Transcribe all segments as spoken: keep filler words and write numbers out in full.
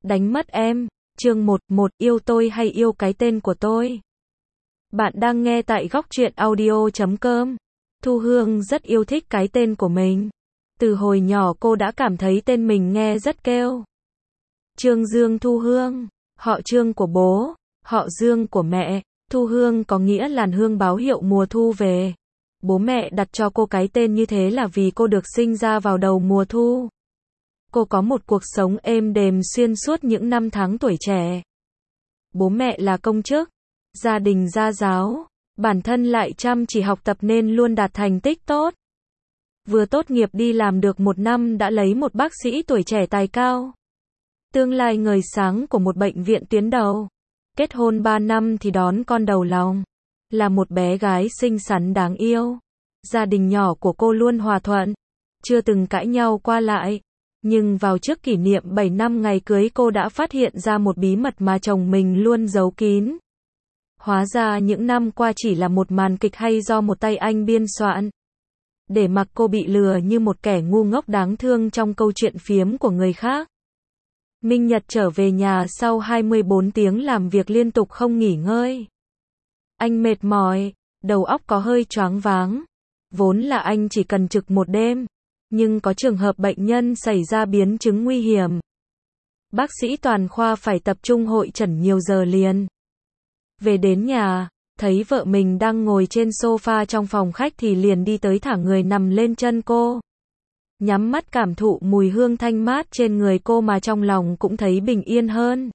Đánh mất em. Chương một, một yêu tôi hay yêu cái tên của tôi? Bạn đang nghe tại góc truyện audio chấm com. Thu Hương rất yêu thích cái tên của mình. Từ hồi nhỏ cô đã cảm thấy tên mình nghe rất kêu. Trương Dương Thu Hương, họ Trương của bố, họ Dương của mẹ. Thu Hương có nghĩa làn hương báo hiệu mùa thu về. Bố mẹ đặt cho cô cái tên như thế là vì cô được sinh ra vào đầu mùa thu. Cô có một cuộc sống êm đềm xuyên suốt những năm tháng tuổi trẻ. Bố mẹ là công chức, gia đình gia giáo, bản thân lại chăm chỉ học tập nên luôn đạt thành tích tốt. Vừa tốt nghiệp đi làm được một năm đã lấy một bác sĩ tuổi trẻ tài cao. Tương lai ngời sáng của một bệnh viện tuyến đầu. Kết hôn ba năm thì đón con đầu lòng. Là một bé gái xinh xắn đáng yêu. Gia đình nhỏ của cô luôn hòa thuận, chưa từng cãi nhau qua lại. Nhưng vào trước kỷ niệm bảy năm ngày cưới cô đã phát hiện ra một bí mật mà chồng mình luôn giấu kín. Hóa ra những năm qua chỉ là một màn kịch hay do một tay anh biên soạn. Để mặc cô bị lừa như một kẻ ngu ngốc đáng thương trong câu chuyện phiếm của người khác. Minh Nhật trở về nhà sau hai mươi bốn tiếng làm việc liên tục không nghỉ ngơi. Anh mệt mỏi, đầu óc có hơi choáng váng. Vốn là anh chỉ cần trực một đêm. Nhưng có trường hợp bệnh nhân xảy ra biến chứng nguy hiểm. Bác sĩ toàn khoa phải tập trung hội chẩn nhiều giờ liền. Về đến nhà, thấy vợ mình đang ngồi trên sofa trong phòng khách thì liền đi tới thả người nằm lên chân cô. Nhắm mắt cảm thụ mùi hương thanh mát trên người cô mà trong lòng cũng thấy bình yên hơn.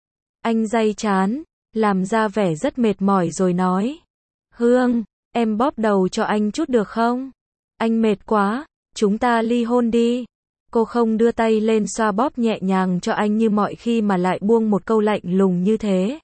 Anh day chán, làm ra vẻ rất mệt mỏi rồi nói. Hương, em bóp đầu cho anh chút được không? Anh mệt quá. Chúng ta ly hôn đi. Cô không đưa tay lên xoa bóp nhẹ nhàng cho anh như mọi khi mà lại buông một câu lạnh lùng như thế.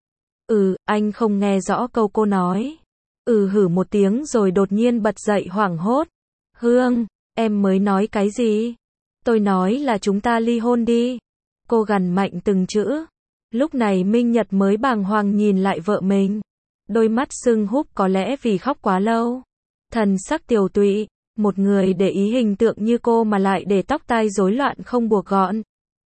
Ừ, anh không nghe rõ câu cô nói. Ừ hử một tiếng rồi đột nhiên bật dậy hoảng hốt. Hương, em mới nói cái gì? Tôi nói là chúng ta ly hôn đi. Cô gằn mạnh từng chữ. Lúc này Minh Nhật mới bàng hoàng nhìn lại vợ mình. Đôi mắt sưng húp có lẽ vì khóc quá lâu. Thần sắc tiều tụy. Một người để ý hình tượng như cô mà lại để tóc tai rối loạn không buộc gọn.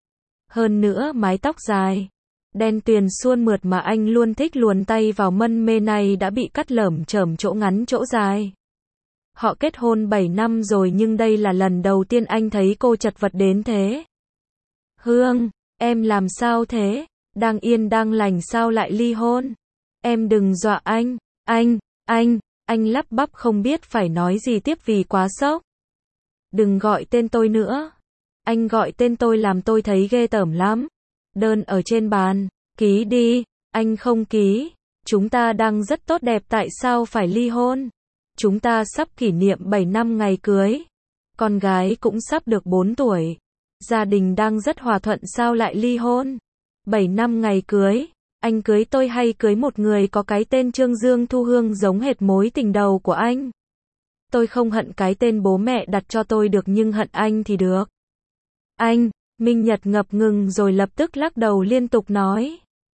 Hơn nữa mái tóc dài, đen tuyền suôn mượt mà anh luôn thích luồn tay vào mân mê này đã bị cắt lởm chởm chỗ ngắn chỗ dài. Họ kết hôn bảy năm rồi nhưng đây là lần đầu tiên anh thấy cô chật vật đến thế. Hương, em làm sao thế? Đang yên đang lành sao lại ly hôn? Em đừng dọa anh, anh, anh. Anh lắp bắp không biết phải nói gì tiếp vì quá sốc. Đừng gọi tên tôi nữa. Anh gọi tên tôi làm tôi thấy ghê tởm lắm. Đơn ở trên bàn, ký đi. Anh không ký. Chúng ta đang rất tốt đẹp tại sao phải ly hôn? Chúng ta sắp kỷ niệm bảy năm ngày cưới. Con gái cũng sắp được bốn tuổi. Gia đình đang rất hòa thuận sao lại ly hôn? bảy năm ngày cưới. Anh cưới tôi hay cưới một người có cái tên Trương Dương Thu Hương giống hệt mối tình đầu của anh? Tôi không hận cái tên bố mẹ đặt cho tôi được nhưng hận anh thì được. Anh, Minh Nhật ngập ngừng rồi lập tức lắc đầu liên tục nói.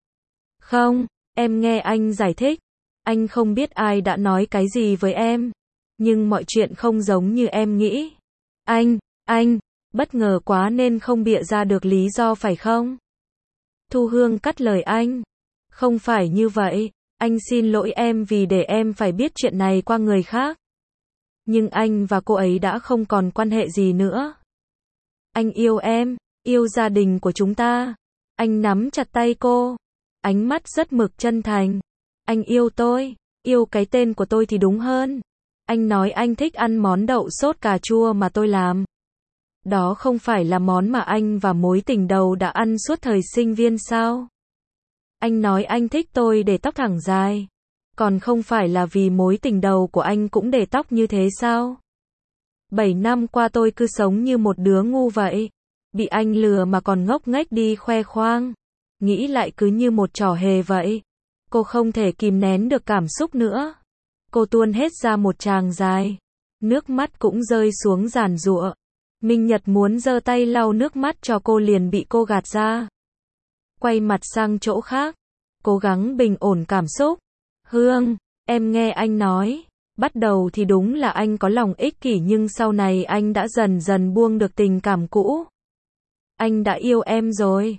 Không, em nghe anh giải thích. Anh không biết ai đã nói cái gì với em. Nhưng mọi chuyện không giống như em nghĩ. Anh, anh, bất ngờ quá nên không bịa ra được lý do phải không? Thu Hương cắt lời anh. Không phải như vậy, anh xin lỗi em vì để em phải biết chuyện này qua người khác. Nhưng anh và cô ấy đã không còn quan hệ gì nữa. Anh yêu em, yêu gia đình của chúng ta. Anh nắm chặt tay cô, ánh mắt rất mực chân thành. Anh yêu tôi, yêu cái tên của tôi thì đúng hơn. Anh nói anh thích ăn món đậu sốt cà chua mà tôi làm. Đó không phải là món mà anh và mối tình đầu đã ăn suốt thời sinh viên sao? Anh nói anh thích tôi để tóc thẳng dài. Còn không phải là vì mối tình đầu của anh cũng để tóc như thế sao? Bảy năm qua tôi cứ sống như một đứa ngu vậy. Bị anh lừa mà còn ngốc nghếch đi khoe khoang. Nghĩ lại cứ như một trò hề vậy. Cô không thể kìm nén được cảm xúc nữa. Cô tuôn hết ra một tràng dài. Nước mắt cũng rơi xuống giàn giụa. Minh Nhật muốn giơ tay lau nước mắt cho cô liền bị cô gạt ra. Quay mặt sang chỗ khác, cố gắng bình ổn cảm xúc. Hương, em nghe anh nói, bắt đầu thì đúng là anh có lòng ích kỷ nhưng sau này anh đã dần dần buông được tình cảm cũ. Anh đã yêu em rồi.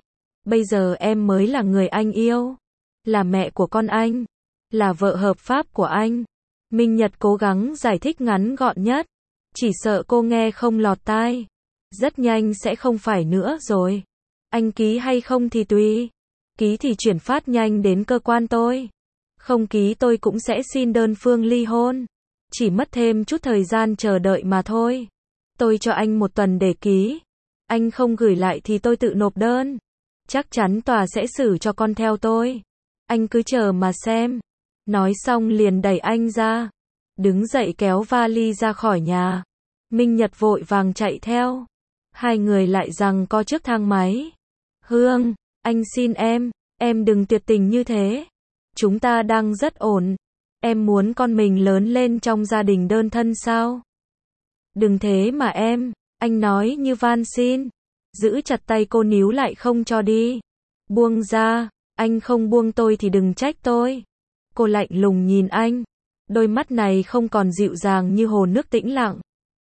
Bây giờ em mới là người anh yêu. Là mẹ của con anh. Là vợ hợp pháp của anh. Minh Nhật cố gắng giải thích ngắn gọn nhất. Chỉ sợ cô nghe không lọt tai. Rất nhanh sẽ không phải nữa rồi. Anh ký hay không thì tùy. Ký thì chuyển phát nhanh đến cơ quan tôi. Không ký tôi cũng sẽ xin đơn phương ly hôn. Chỉ mất thêm chút thời gian chờ đợi mà thôi. Tôi cho anh một tuần để ký. Anh không gửi lại thì tôi tự nộp đơn. Chắc chắn tòa sẽ xử cho con theo tôi. Anh cứ chờ mà xem. Nói xong liền đẩy anh ra. Đứng dậy kéo vali ra khỏi nhà. Minh Nhật vội vàng chạy theo. Hai người lại giằng co trước thang máy. Hương, anh xin em, em đừng tuyệt tình như thế. Chúng ta đang rất ổn. Em muốn con mình lớn lên trong gia đình đơn thân sao? Đừng thế mà em, anh nói như van xin. Giữ chặt tay cô níu lại không cho đi. Buông ra, anh không buông tôi thì đừng trách tôi. Cô lạnh lùng nhìn anh. Đôi mắt này không còn dịu dàng như hồ nước tĩnh lặng.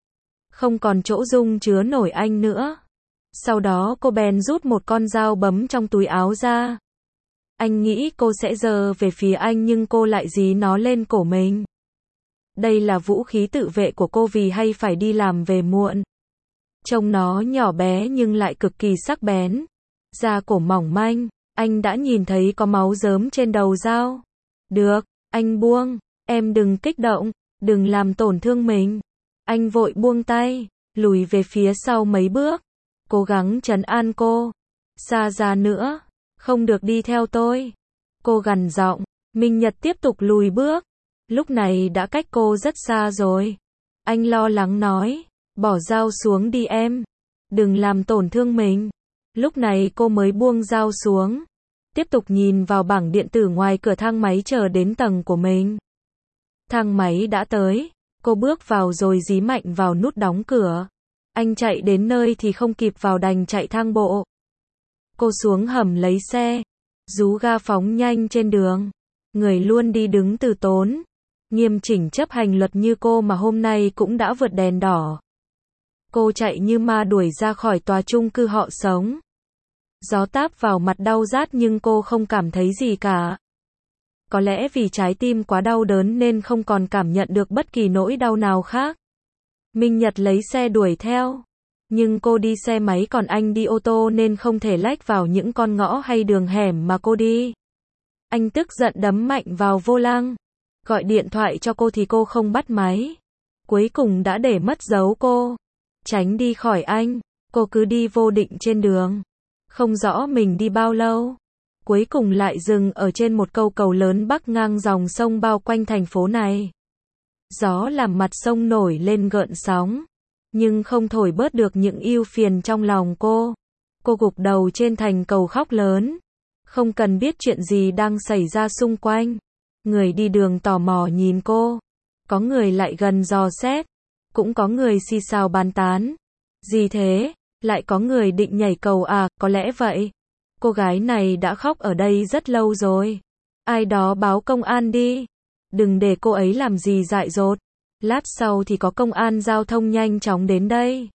Không còn chỗ dung chứa nổi anh nữa. Sau đó cô bèn rút một con dao bấm trong túi áo ra. Anh nghĩ cô sẽ giơ về phía anh nhưng cô lại dí nó lên cổ mình. Đây là vũ khí tự vệ của cô vì hay phải đi làm về muộn. Trông nó nhỏ bé nhưng lại cực kỳ sắc bén. Da cổ mỏng manh, anh đã nhìn thấy có máu rớm trên đầu dao. Được, anh buông, em đừng kích động, đừng làm tổn thương mình. Anh vội buông tay, lùi về phía sau mấy bước. Cố gắng trấn an cô. Xa ra nữa, không được đi theo tôi. Cô gằn giọng. Minh Nhật tiếp tục lùi bước. Lúc này đã cách cô rất xa rồi. Anh lo lắng nói. Bỏ dao xuống đi em. Đừng làm tổn thương mình. Lúc này cô mới buông dao xuống. Tiếp tục nhìn vào bảng điện tử ngoài cửa thang máy chờ đến tầng của mình. Thang máy đã tới. Cô bước vào rồi dí mạnh vào nút đóng cửa. Anh chạy đến nơi thì không kịp vào đành chạy thang bộ. Cô xuống hầm lấy xe. Rú ga phóng nhanh trên đường. Người luôn đi đứng từ tốn. Nghiêm chỉnh chấp hành luật như cô mà hôm nay cũng đã vượt đèn đỏ. Cô chạy như ma đuổi ra khỏi tòa chung cư họ sống. Gió táp vào mặt đau rát nhưng cô không cảm thấy gì cả. Có lẽ vì trái tim quá đau đớn nên không còn cảm nhận được bất kỳ nỗi đau nào khác. Minh Nhật lấy xe đuổi theo. Nhưng cô đi xe máy còn anh đi ô tô nên không thể lách vào những con ngõ hay đường hẻm mà cô đi. Anh tức giận đấm mạnh vào vô lăng. Gọi điện thoại cho cô thì cô không bắt máy. Cuối cùng đã để mất dấu cô. Tránh đi khỏi anh. Cô cứ đi vô định trên đường. Không rõ mình đi bao lâu. Cuối cùng lại dừng ở trên một câu cầu lớn bắc ngang dòng sông bao quanh thành phố này. Gió làm mặt sông nổi lên gợn sóng. Nhưng không thổi bớt được những ưu phiền trong lòng cô. Cô gục đầu trên thành cầu khóc lớn. Không cần biết chuyện gì đang xảy ra xung quanh. Người đi đường tò mò nhìn cô. Có người lại gần dò xét. Cũng có người xì xào bàn tán. Gì thế? Lại có người định nhảy cầu à? Có lẽ vậy. Cô gái này đã khóc ở đây rất lâu rồi. Ai đó báo công an đi. Đừng để cô ấy làm gì dại dột. Lát sau thì có công an giao thông nhanh chóng đến đây.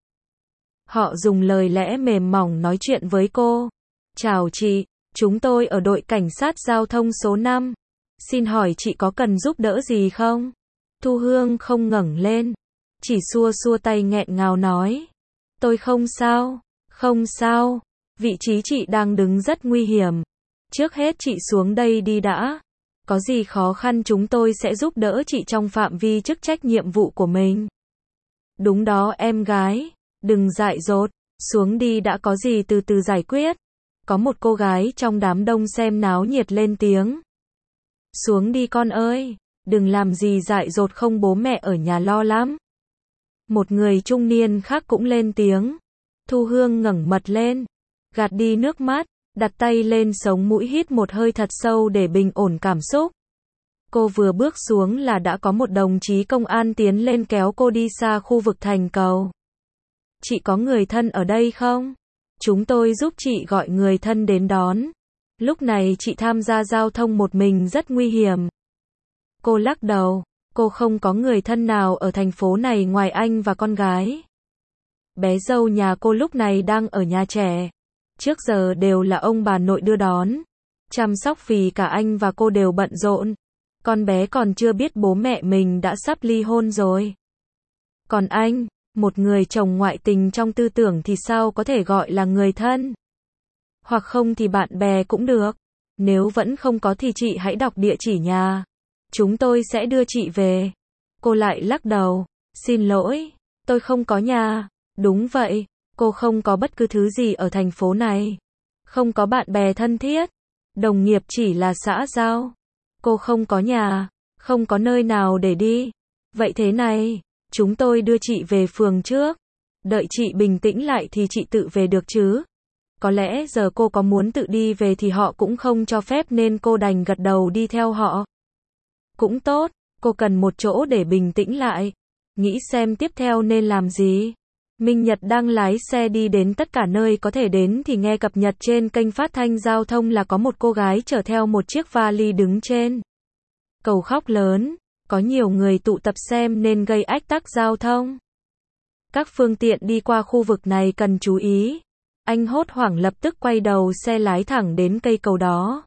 Họ dùng lời lẽ mềm mỏng nói chuyện với cô. Chào chị, chúng tôi ở đội cảnh sát giao thông số năm. Xin hỏi chị có cần giúp đỡ gì không? Thu Hương không ngẩng lên. Chỉ xua xua tay nghẹn ngào nói. Tôi không sao, không sao. Vị trí chị đang đứng rất nguy hiểm. Trước hết chị xuống đây đi đã. Có gì khó khăn chúng tôi sẽ giúp đỡ chị trong phạm vi chức trách nhiệm vụ của mình. Đúng đó em gái. Đừng dại dột. Xuống đi đã, có gì từ từ giải quyết. Có một cô gái trong đám đông xem náo nhiệt lên tiếng. Xuống đi con ơi. Đừng làm gì dại dột, không bố mẹ ở nhà lo lắm. Một người trung niên khác cũng lên tiếng. Thu Hương ngẩng mặt lên. Gạt đi nước mắt. Đặt tay lên sống mũi hít một hơi thật sâu để bình ổn cảm xúc. Cô vừa bước xuống là đã có một đồng chí công an tiến lên kéo cô đi xa khu vực thành cầu. Chị có người thân ở đây không? Chúng tôi giúp chị gọi người thân đến đón. Lúc này chị tham gia giao thông một mình rất nguy hiểm. Cô lắc đầu. Cô không có người thân nào ở thành phố này ngoài anh và con gái. Bé dâu nhà cô lúc này đang ở nhà trẻ. Trước giờ đều là ông bà nội đưa đón. Chăm sóc vì cả anh và cô đều bận rộn. Con bé còn chưa biết bố mẹ mình đã sắp ly hôn rồi. Còn anh, một người chồng ngoại tình trong tư tưởng thì sao có thể gọi là người thân? Hoặc không thì bạn bè cũng được. Nếu vẫn không có thì chị hãy đọc địa chỉ nhà. Chúng tôi sẽ đưa chị về. Cô lại lắc đầu. Xin lỗi, tôi không có nhà. Đúng vậy, cô không có bất cứ thứ gì ở thành phố này. Không có bạn bè thân thiết. Đồng nghiệp chỉ là xã giao. Cô không có nhà, không có nơi nào để đi. Vậy thế này, chúng tôi đưa chị về phường trước. Đợi chị bình tĩnh lại thì chị tự về được chứ. Có lẽ giờ cô có muốn tự đi về thì họ cũng không cho phép nên cô đành gật đầu đi theo họ. Cũng tốt, cô cần một chỗ để bình tĩnh lại. Nghĩ xem tiếp theo nên làm gì. Minh Nhật đang lái xe đi đến tất cả nơi có thể đến thì nghe cập nhật trên kênh phát thanh giao thông là có một cô gái chở theo một chiếc vali đứng trên cầu khóc lớn. Có nhiều người tụ tập xem nên gây ách tắc giao thông. Các phương tiện đi qua khu vực này cần chú ý. Anh hốt hoảng lập tức quay đầu xe lái thẳng đến cây cầu đó.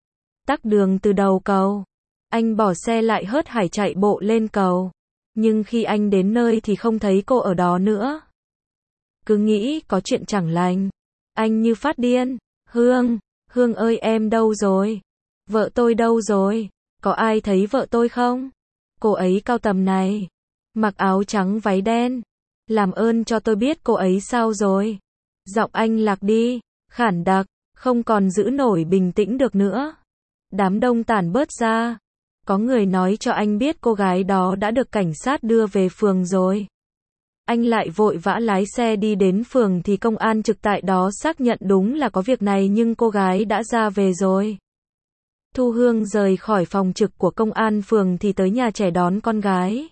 Tắc đường từ đầu cầu. Anh bỏ xe lại hớt hải chạy bộ lên cầu. Nhưng khi anh đến nơi thì không thấy cô ở đó nữa. Cứ nghĩ có chuyện chẳng lành. Anh như phát điên. Hương, Hương ơi em đâu rồi? Vợ tôi đâu rồi? Có ai thấy vợ tôi không? Cô ấy cao tầm này. Mặc áo trắng váy đen. Làm ơn cho tôi biết cô ấy sao rồi? Giọng anh lạc đi, khản đặc, không còn giữ nổi bình tĩnh được nữa. Đám đông tản bớt ra. Có người nói cho anh biết cô gái đó đã được cảnh sát đưa về phường rồi. Anh lại vội vã lái xe đi đến phường thì công an trực tại đó xác nhận đúng là có việc này nhưng cô gái đã ra về rồi. Thu Hương rời khỏi phòng trực của công an phường thì tới nhà trẻ đón con gái.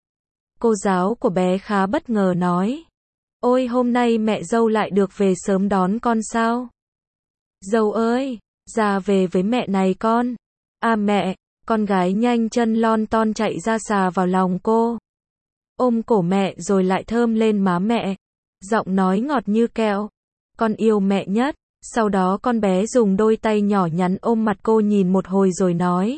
Cô giáo của bé khá bất ngờ nói. Ôi hôm nay mẹ dâu lại được về sớm đón con sao? Dâu ơi, ra về với mẹ này con. À mẹ, con gái nhanh chân lon ton chạy ra xà vào lòng cô. Ôm cổ mẹ rồi lại thơm lên má mẹ. Giọng nói ngọt như kẹo. Con yêu mẹ nhất. Sau đó con bé dùng đôi tay nhỏ nhắn ôm mặt cô nhìn một hồi rồi nói.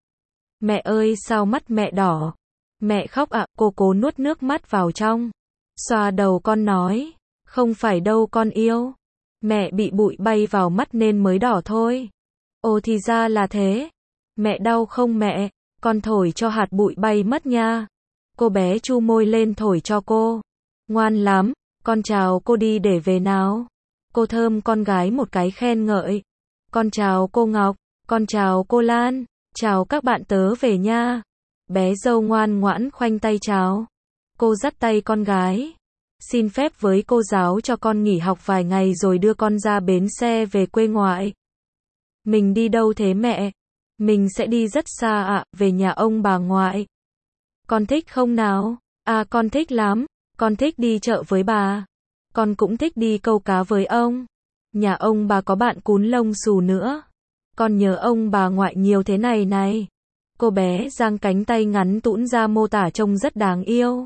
Mẹ ơi sao mắt mẹ đỏ? Mẹ khóc ạ, à? Cô cố nuốt nước mắt vào trong. Xoa đầu con nói. Không phải đâu con yêu. Mẹ bị bụi bay vào mắt nên mới đỏ thôi. Ồ thì ra là thế. Mẹ đau không mẹ? Con thổi cho hạt bụi bay mất nha. Cô bé chu môi lên thổi cho cô. Ngoan lắm, con chào cô đi để về nào. Cô thơm con gái một cái khen ngợi. Con chào cô Ngọc, con chào cô Lan, chào các bạn tớ về nha. Bé dâu ngoan ngoãn khoanh tay chào. Cô dắt tay con gái. Xin phép với cô giáo cho con nghỉ học vài ngày rồi đưa con ra bến xe về quê ngoại. Mình đi đâu thế mẹ? Mình sẽ đi rất xa ạ, về nhà ông bà ngoại. Con thích không nào? À con thích lắm, con thích đi chợ với bà. Con cũng thích đi câu cá với ông. Nhà ông bà có bạn cún lông xù nữa. Con nhớ ông bà ngoại nhiều thế này này. Cô bé giang cánh tay ngắn tũn ra mô tả trông rất đáng yêu.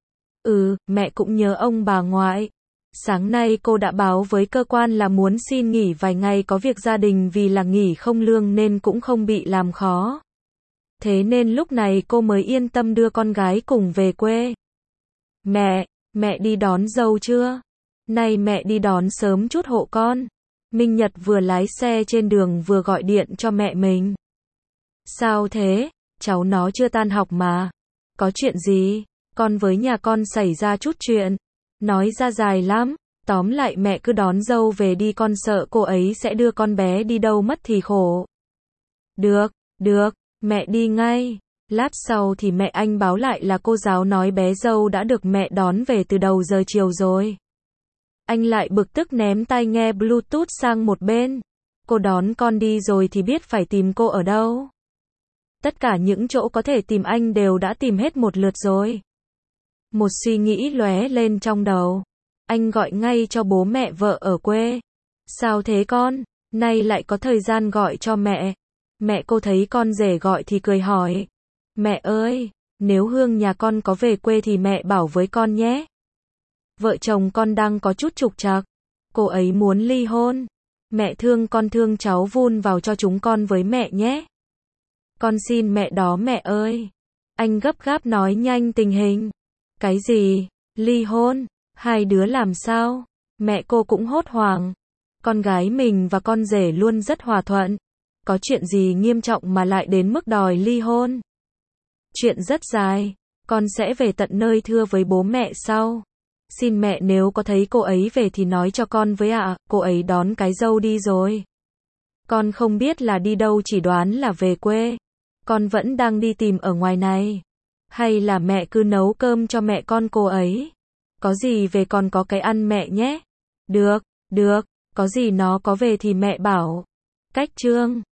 Ừ, mẹ cũng nhớ ông bà ngoại. Sáng nay cô đã báo với cơ quan là muốn xin nghỉ vài ngày có việc gia đình vì là nghỉ không lương nên cũng không bị làm khó. Thế nên lúc này cô mới yên tâm đưa con gái cùng về quê. Mẹ, mẹ đi đón dâu chưa? Này mẹ đi đón sớm chút hộ con. Minh Nhật vừa lái xe trên đường vừa gọi điện cho mẹ mình. Sao thế? Cháu nó chưa tan học mà. Có chuyện gì? Con với nhà con xảy ra chút chuyện. Nói ra dài lắm. Tóm lại mẹ cứ đón dâu về đi, con sợ cô ấy sẽ đưa con bé đi đâu mất thì khổ. Được, được, mẹ đi ngay. Lát sau thì mẹ anh báo lại là cô giáo nói bé dâu đã được mẹ đón về từ đầu giờ chiều rồi. Anh lại bực tức ném tai nghe Bluetooth sang một bên. Cô đón con đi rồi thì biết phải tìm cô ở đâu. Tất cả những chỗ có thể tìm anh đều đã tìm hết một lượt rồi. Một suy nghĩ lóe lên trong đầu. Anh gọi ngay cho bố mẹ vợ ở quê. Sao thế con? Nay lại có thời gian gọi cho mẹ. Mẹ cô thấy con rể gọi thì cười hỏi. Mẹ ơi, nếu Hương nhà con có về quê thì mẹ bảo với con nhé. Vợ chồng con đang có chút trục trặc. Cô ấy muốn ly hôn. Mẹ thương con thương cháu vun vào cho chúng con với mẹ nhé. Con xin mẹ đó mẹ ơi. Anh gấp gáp nói nhanh tình hình. Cái gì? Ly hôn? Hai đứa làm sao? Mẹ cô cũng hốt hoảng. Con gái mình và con rể luôn rất hòa thuận. Có chuyện gì nghiêm trọng mà lại đến mức đòi ly hôn? Chuyện rất dài. Con sẽ về tận nơi thưa với bố mẹ sau. Xin mẹ nếu có thấy cô ấy về thì nói cho con với ạ, à, cô ấy đón cái dâu đi rồi. Con không biết là đi đâu, chỉ đoán là về quê. Con vẫn đang đi tìm ở ngoài này. Hay là mẹ cứ nấu cơm cho mẹ con cô ấy. Có gì về còn có cái ăn mẹ nhé. Được, được, có gì nó có về thì mẹ bảo. Cách chương